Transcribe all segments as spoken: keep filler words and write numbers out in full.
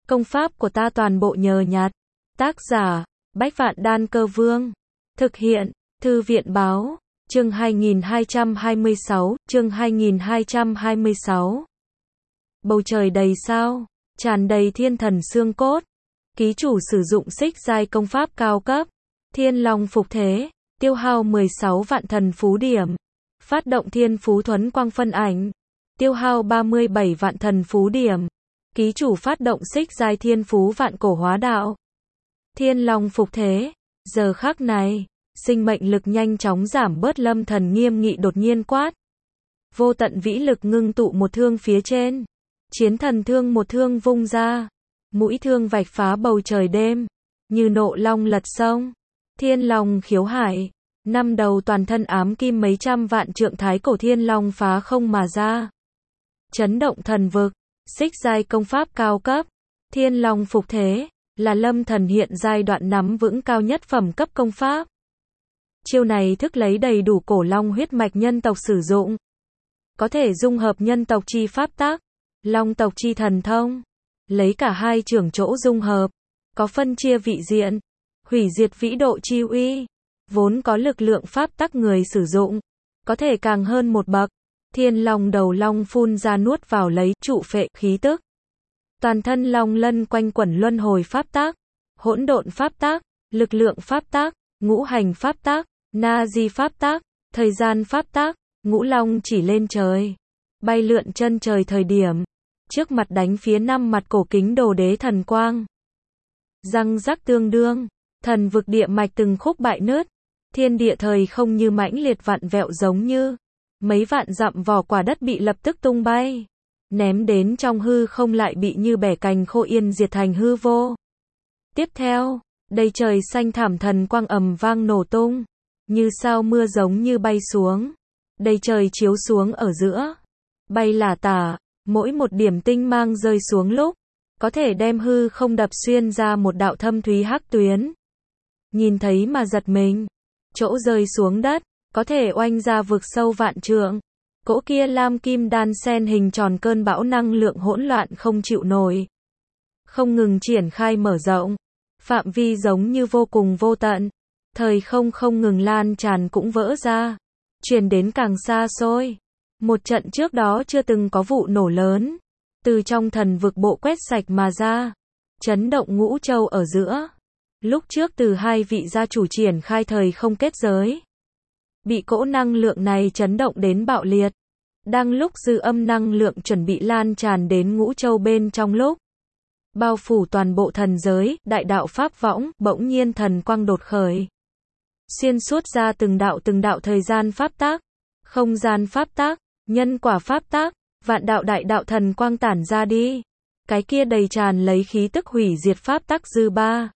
Công pháp của ta toàn bộ nhờ nhặt. Tác giả, Bách Vạn Đan Cơ Vương. Thực hiện, Thư viện Báo. Chương hai nghìn hai trăm hai mươi sáu, chương hai nghìn hai trăm hai mươi sáu. Bầu trời đầy sao, tràn đầy thiên thần xương cốt. Ký chủ sử dụng xích giai công pháp cao cấp, Thiên Long Phục Thế, tiêu hao mười sáu vạn thần phú điểm. Phát động Thiên Phú Thuấn Quang phân ảnh, tiêu hao ba mươi bảy vạn thần phú điểm. Ký chủ phát động xích giai thiên phú vạn cổ hóa đạo. Thiên Long Phục Thế, giờ khắc này, sinh mệnh lực nhanh chóng giảm bớt. Lâm Thần nghiêm nghị đột nhiên quát. Vô tận vĩ lực ngưng tụ một thương phía trên. Chiến thần thương một thương vung ra. Mũi thương vạch phá bầu trời đêm, như nộ long lật sông. Thiên Long khiếu hải, năm đầu toàn thân ám kim mấy trăm vạn trượng thái cổ thiên long phá không mà ra. Chấn động thần vực, xích giai công pháp cao cấp, Thiên Long Phục Thế, là Lâm Thần hiện giai đoạn nắm vững cao nhất phẩm cấp công pháp. Chiêu này thức lấy đầy đủ cổ long huyết mạch nhân tộc sử dụng. Có thể dung hợp nhân tộc chi pháp tắc, long tộc chi thần thông. Lấy cả hai trưởng chỗ dung hợp, có phân chia vị diện, hủy diệt vĩ độ chi uy. Vốn có lực lượng pháp tắc người sử dụng, có thể càng hơn một bậc. Thiên Long đầu long phun ra nuốt vào lấy trụ phệ khí tức. Toàn thân long lân quanh quẩn luân hồi pháp tắc, hỗn độn pháp tắc, lực lượng pháp tắc, ngũ hành pháp tắc, na di pháp tắc, thời gian pháp tắc. Ngũ long chỉ lên trời, bay lượn chân trời thời điểm, trước mặt đánh phía năm mặt cổ kính đồ đế thần quang. Răng rắc tương đương, thần vực địa mạch từng khúc bại nứt, thiên địa thời không như mãnh liệt vặn vẹo giống như mấy vạn dặm vỏ quả đất bị lập tức tung bay, ném đến trong hư không lại bị như bẻ cành khô yên diệt thành hư vô. Tiếp theo, đầy trời xanh thảm thần quang ầm vang nổ tung, như sao mưa giống như bay xuống, đầy trời chiếu xuống ở giữa, bay lả tả, mỗi một điểm tinh mang rơi xuống lúc, có thể đem hư không đập xuyên ra một đạo thâm thúy hắc tuyến. Nhìn thấy mà giật mình, chỗ rơi xuống đất, có thể oanh ra vực sâu vạn trượng. Cỗ kia lam kim đan sen hình tròn cơn bão năng lượng hỗn loạn không chịu nổi. Không ngừng triển khai mở rộng, phạm vi giống như vô cùng vô tận. Thời không không ngừng lan tràn cũng vỡ ra, truyền đến càng xa xôi. Một trận trước đó chưa từng có vụ nổ lớn, từ trong thần vực bộ quét sạch mà ra, chấn động ngũ châu ở giữa. Lúc trước từ hai vị gia chủ triển khai thời không kết giới, bị cỗ năng lượng này chấn động đến bạo liệt. Đang lúc dư âm năng lượng chuẩn bị lan tràn đến ngũ châu bên trong lúc, bao phủ toàn bộ thần giới, đại đạo pháp võng, bỗng nhiên thần quang đột khởi. Xuyên suốt ra từng đạo từng đạo thời gian pháp tắc, không gian pháp tắc, nhân quả pháp tắc, vạn đạo đại đạo thần quang tản ra đi. Cái kia đầy tràn lấy khí tức hủy diệt pháp tắc dư ba,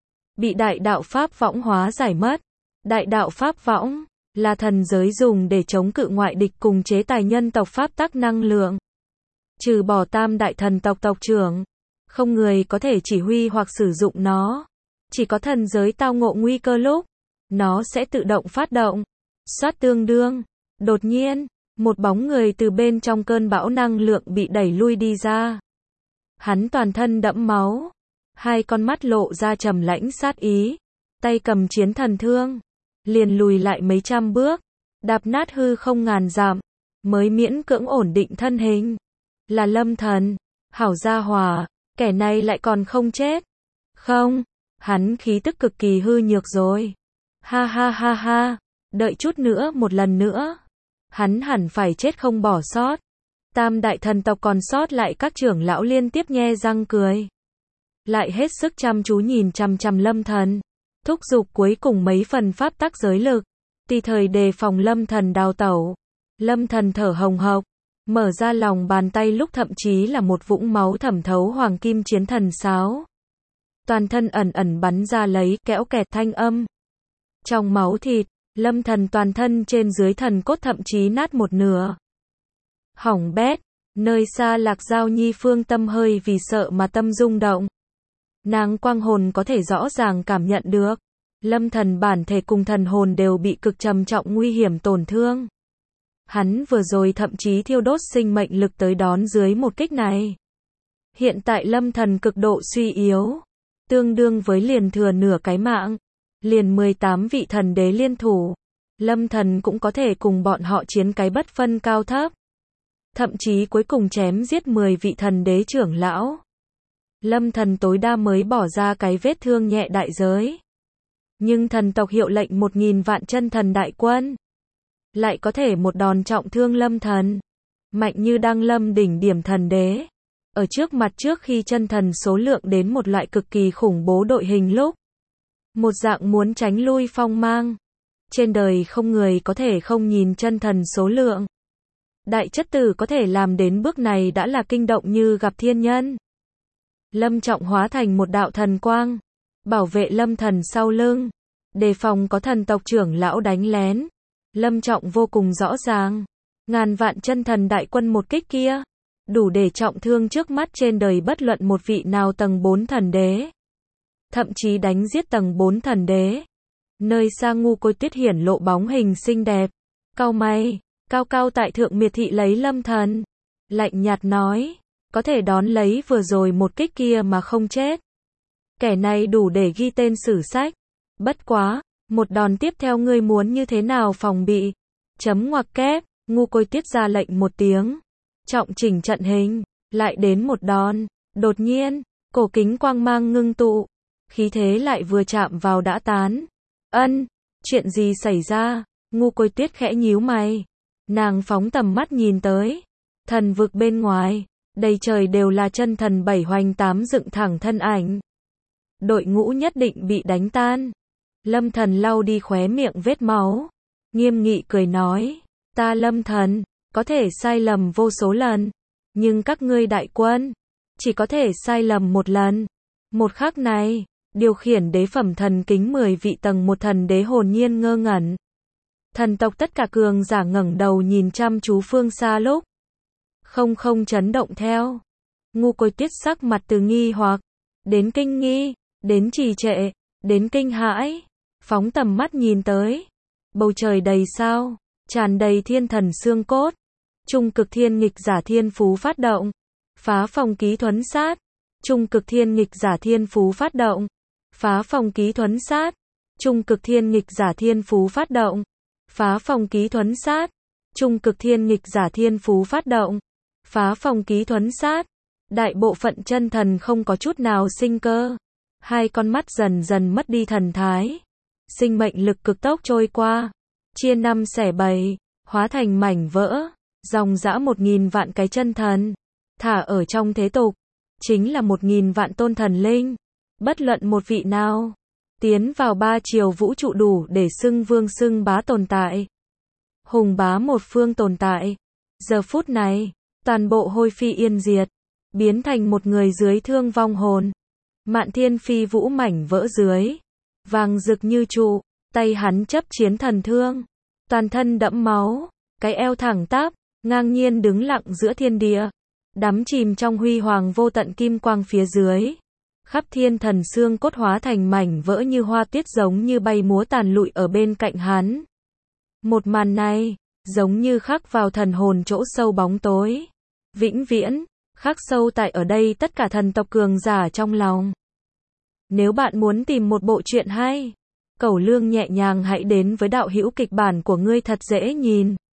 bị đại đạo pháp võng hóa giải mất. Đại đạo pháp võng là thần giới dùng để chống cự ngoại địch cùng chế tài nhân tộc pháp tắc năng lượng. Trừ bỏ tam đại thần tộc tộc trưởng, không người có thể chỉ huy hoặc sử dụng nó. Chỉ có thần giới tao ngộ nguy cơ lúc, nó sẽ tự động phát động. Xoát tương đương, đột nhiên, một bóng người từ bên trong cơn bão năng lượng bị đẩy lui đi ra. Hắn toàn thân đẫm máu, hai con mắt lộ ra trầm lãnh sát ý, tay cầm chiến thần thương, liền lùi lại mấy trăm bước, đạp nát hư không ngàn dặm, mới miễn cưỡng ổn định thân hình. Là Lâm Thần, hảo gia hỏa, kẻ này lại còn không chết. Không, hắn khí tức cực kỳ hư nhược rồi. Ha ha ha ha, đợi chút nữa một lần nữa, hắn hẳn phải chết không bỏ sót. Tam đại thần tộc còn sót lại các trưởng lão liên tiếp nhe răng cười, lại hết sức chăm chú nhìn chằm chằm Lâm Thần, thúc giục cuối cùng mấy phần pháp tắc giới lực, tùy thời đề phòng Lâm Thần đào tẩu. Lâm Thần thở hồng hộc, mở ra lòng bàn tay lúc thậm chí là một vũng máu thẩm thấu hoàng kim chiến thần sáo. Toàn thân ẩn ẩn bắn ra lấy kẽo kẹt thanh âm. Trong máu thịt, Lâm Thần toàn thân trên dưới thần cốt thậm chí nát một nửa. Hỏng bét, nơi xa Lạc Giao Nhi phương tâm hơi vì sợ mà tâm rung động. Nàng quang hồn có thể rõ ràng cảm nhận được, Lâm Thần bản thể cùng thần hồn đều bị cực trầm trọng nguy hiểm tổn thương. Hắn vừa rồi thậm chí thiêu đốt sinh mệnh lực tới đón dưới một kích này. Hiện tại Lâm Thần cực độ suy yếu, tương đương với liền thừa nửa cái mạng, liền mười tám vị thần đế liên thủ, Lâm Thần cũng có thể cùng bọn họ chiến cái bất phân cao thấp. Thậm chí cuối cùng chém giết mười vị thần đế trưởng lão. Lâm Thần tối đa mới bỏ ra cái vết thương nhẹ đại giới. Nhưng thần tộc hiệu lệnh một nghìn vạn chân thần đại quân, lại có thể một đòn trọng thương Lâm Thần. Mạnh như đăng lâm đỉnh điểm thần đế. Ở trước mặt trước khi chân thần số lượng đến một loại cực kỳ khủng bố đội hình lúc. Một dạng muốn tránh lui phong mang. Trên đời không người có thể không nhìn chân thần số lượng. Đại chất tử có thể làm đến bước này đã là kinh động như gặp thiên nhân. Lâm Trọng hóa thành một đạo thần quang, bảo vệ Lâm Thần sau lưng, đề phòng có thần tộc trưởng lão đánh lén. Lâm Trọng vô cùng rõ ràng, ngàn vạn chân thần đại quân một kích kia, đủ để trọng thương trước mắt trên đời bất luận một vị nào tầng bốn thần đế. Thậm chí đánh giết tầng bốn thần đế. Nơi xa Ngu Côi Tuyết hiển lộ bóng hình xinh đẹp, cau mày, cao cao tại thượng miệt thị lấy Lâm Thần, lạnh nhạt nói, có thể đón lấy vừa rồi một kích kia mà không chết. Kẻ này đủ để ghi tên sử sách. Bất quá, một đòn tiếp theo ngươi muốn như thế nào phòng bị? Chấm ngoặc kép, Ngu Côi Tuyết ra lệnh một tiếng, trọng chỉnh trận hình, lại đến một đòn. Đột nhiên, cổ kính quang mang ngưng tụ, khí thế lại vừa chạm vào đã tán. Ân, chuyện gì xảy ra? Ngu Côi Tuyết khẽ nhíu mày. Nàng phóng tầm mắt nhìn tới, thần vực bên ngoài, đầy trời đều là chân thần bảy hoành tám dựng thẳng thân ảnh. Đội ngũ nhất định bị đánh tan. Lâm Thần lau đi khóe miệng vết máu, nghiêm nghị cười nói, ta Lâm Thần, có thể sai lầm vô số lần, nhưng các ngươi đại quân, chỉ có thể sai lầm một lần. Một khắc này, điều khiển đế phẩm thần kính mười vị tầng một thần đế hồn nhiên ngơ ngẩn. Thần tộc tất cả cường giả ngẩng đầu nhìn chăm chú phương xa lúc. Không không chấn động theo. Ngu Côi Tuyết sắc mặt từ nghi hoặc, đến kinh nghi, đến trì trệ, đến kinh hãi. Phóng tầm mắt nhìn tới. Bầu trời đầy sao, tràn đầy thiên thần xương cốt. Trung cực thiên nghịch giả thiên phú phát động. Phá phòng ký thuấn sát. Trung cực thiên nghịch giả thiên phú phát động. Phá phòng ký thuấn sát. Trung cực thiên nghịch giả thiên phú phát động. Phá phòng ký thuấn sát. Trung cực thiên nghịch giả thiên phú phát động. Phá phòng ký thuấn sát. Đại bộ phận chân thần không có chút nào sinh cơ. Hai con mắt dần dần mất đi thần thái. Sinh mệnh lực cực tốc trôi qua. Chia năm xẻ bảy. Hóa thành mảnh vỡ. Dòng dã một nghìn vạn cái chân thần. Thả ở trong thế tục. Chính là một nghìn vạn tôn thần linh. Bất luận một vị nào. Tiến vào ba chiều vũ trụ đủ để xưng vương xưng bá tồn tại. Hùng bá một phương tồn tại. Giờ phút này, toàn bộ hôi phi yên diệt. Biến thành một người dưới thương vong hồn. Mạn thiên phi vũ mảnh vỡ dưới. Vàng rực như trụ. Tay hắn chấp chiến thần thương. Toàn thân đẫm máu. Cái eo thẳng tắp. Ngang nhiên đứng lặng giữa thiên địa. Đắm chìm trong huy hoàng vô tận kim quang phía dưới. Khắp thiên thần xương cốt hóa thành mảnh vỡ như hoa tuyết giống như bay múa tàn lụi ở bên cạnh hắn. Một màn này, giống như khắc vào thần hồn chỗ sâu bóng tối. Vĩnh viễn, khắc sâu tại ở đây tất cả thần tộc cường giả trong lòng. Nếu bạn muốn tìm một bộ truyện hay, Cẩu Lương nhẹ nhàng hãy đến với đạo hữu kịch bản của ngươi thật dễ nhìn.